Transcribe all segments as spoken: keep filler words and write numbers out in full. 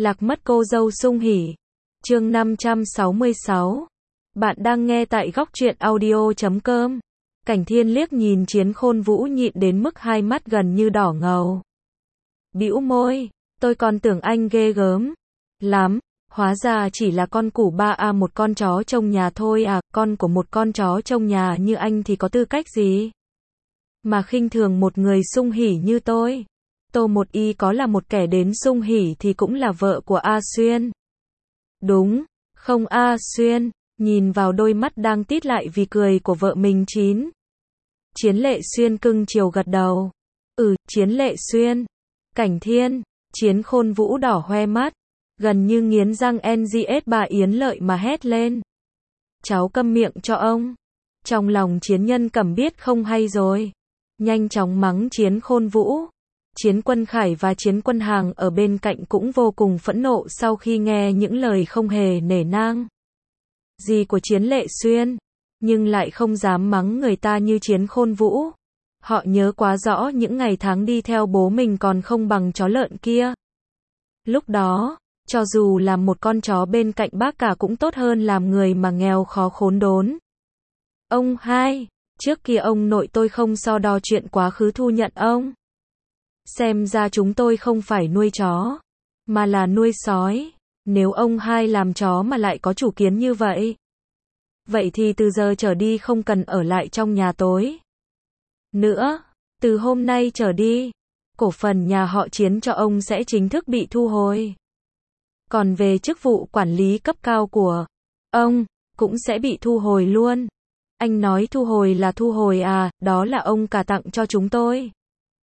Lạc mất cô dâu Sung Hỉ. Chương năm trăm sáu mươi sáu. Bạn đang nghe tại góc truyện audio chấm com. Cảnh Thiên liếc nhìn Chiến Khôn Vũ nhịn đến mức hai mắt gần như đỏ ngầu. Bĩu môi, tôi còn tưởng anh ghê gớm lắm, hóa ra chỉ là con củ ba a một con chó trong nhà thôi à, con của một con chó trong nhà như anh thì có tư cách gì mà khinh thường một người Sung Hỉ như tôi. Tô Một Y có là một kẻ đến Sung Hỉ thì cũng là vợ của A Xuyên. Đúng, không A Xuyên, nhìn vào đôi mắt đang tít lại vì cười của vợ mình chín. Chiến Lệ Xuyên cưng chiều gật đầu. Ừ, Chiến Lệ Xuyên. Cảnh Thiên, Chiến Khôn Vũ đỏ hoe mắt, gần như nghiến răng en giê ét bà Yến Lợi mà hét lên. Cháu câm miệng cho ông. Trong lòng Chiến Nhân Cẩm biết không hay rồi, nhanh chóng mắng Chiến Khôn Vũ. Chiến Quân Khải và Chiến Quân Hàng ở bên cạnh cũng vô cùng phẫn nộ sau khi nghe những lời không hề nể nang gì của Chiến Lệ Xuyên, nhưng lại không dám mắng người ta như Chiến Khôn Vũ. Họ nhớ quá rõ những ngày tháng đi theo bố mình còn không bằng chó lợn kia. Lúc đó, cho dù làm một con chó bên cạnh bác cả cũng tốt hơn làm người mà nghèo khó khốn đốn. Ông hai, trước kia ông nội tôi không so đo chuyện quá khứ thu nhận ông. Xem ra chúng tôi không phải nuôi chó, mà là nuôi sói. Nếu ông hai làm chó mà lại có chủ kiến như vậy, vậy thì từ giờ trở đi không cần ở lại trong nhà tối nữa. Từ hôm nay trở đi, cổ phần nhà họ Chiến cho ông sẽ chính thức bị thu hồi. Còn về chức vụ quản lý cấp cao của ông, cũng sẽ bị thu hồi luôn. Anh nói thu hồi là thu hồi à, đó là ông cả tặng cho chúng tôi.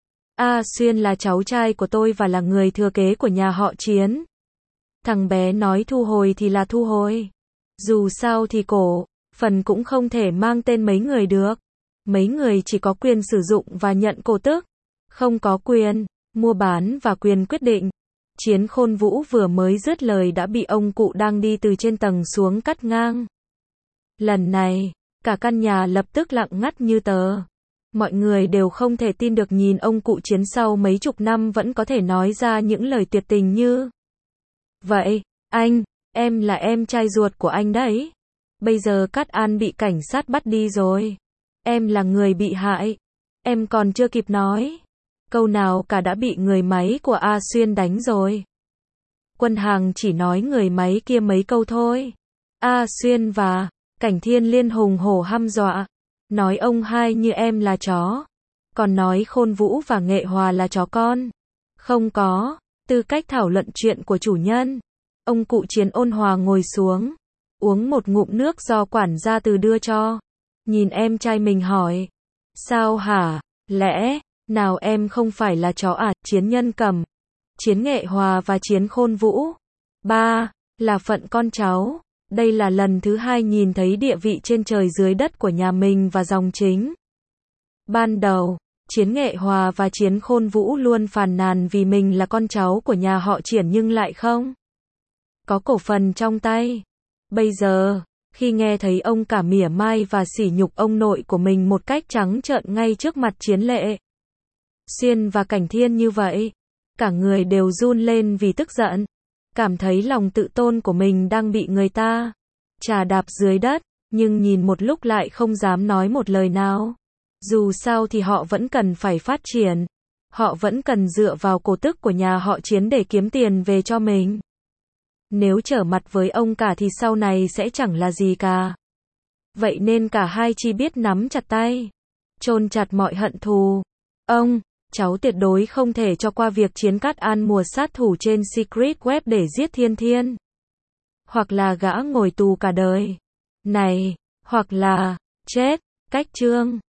A Xuyên là cháu trai của tôi và là người thừa kế của nhà họ Chiến. Thằng bé nói thu hồi thì là thu hồi. Dù sao thì cổ phần cũng không thể mang tên mấy người được. Mấy người chỉ có quyền sử dụng và nhận cổ tức, không có quyền mua bán và quyền quyết định. Chiến Khôn Vũ vừa mới dứt lời đã bị ông cụ đang đi từ trên tầng xuống cắt ngang. Lần này, cả căn nhà lập tức lặng ngắt như tờ. Mọi người đều không thể tin được nhìn ông cụ Chiến sau mấy chục năm vẫn có thể nói ra những lời tuyệt tình như vậy. Anh, em là em trai ruột của anh đấy. Bây giờ Cát An bị cảnh sát bắt đi rồi. Em là người bị hại. Em còn chưa kịp nói câu nào cả đã bị người máy của A Xuyên đánh rồi. Quân Hàng chỉ nói người máy kia mấy câu thôi. A Xuyên và Cảnh Thiên liên hùng hổ hăm dọa. Nói ông hai như em là chó. Còn nói Khôn Vũ và Nghệ Hòa là chó con. Không có tư cách thảo luận chuyện của chủ nhân. Ông cụ Chiến ôn hòa ngồi xuống, uống một ngụm nước do quản gia từ đưa cho. Nhìn em trai mình hỏi. Sao hả? Lẽ nào em không phải là chó à? Chiến Nhân Cẩm, Chiến Nghệ Hòa và Chiến Khôn Vũ. Ba, là phận con cháu. Đây là lần thứ hai nhìn thấy địa vị trên trời dưới đất của nhà mình và dòng chính. Ban đầu, Chiến Nghệ Hòa và Chiến Khôn Vũ luôn phàn nàn vì mình là con cháu của nhà họ Triển nhưng lại không có cổ phần trong tay. Bây giờ, khi nghe thấy ông cả mỉa mai và sỉ nhục ông nội của mình một cách trắng trợn ngay trước mặt Chiến Lệ Xuyên và Cảnh Thiên như vậy, cả người đều run lên vì tức giận, cảm thấy lòng tự tôn của mình đang bị người ta chà đạp dưới đất, nhưng nhìn một lúc lại không dám nói một lời nào. Dù sao thì họ vẫn cần phải phát triển, họ vẫn cần dựa vào cổ tức của nhà họ Chiến để kiếm tiền về cho mình. Nếu trở mặt với ông cả thì sau này sẽ chẳng là gì cả. Vậy nên cả hai chỉ biết nắm chặt tay, chôn chặt mọi hận thù. Ông, cháu tuyệt đối không thể cho qua việc Chiến Cát An mùa sát thủ trên Secret Web để giết Thiên Thiên. Hoặc là gã ngồi tù cả đời này, hoặc là chết. Cách chương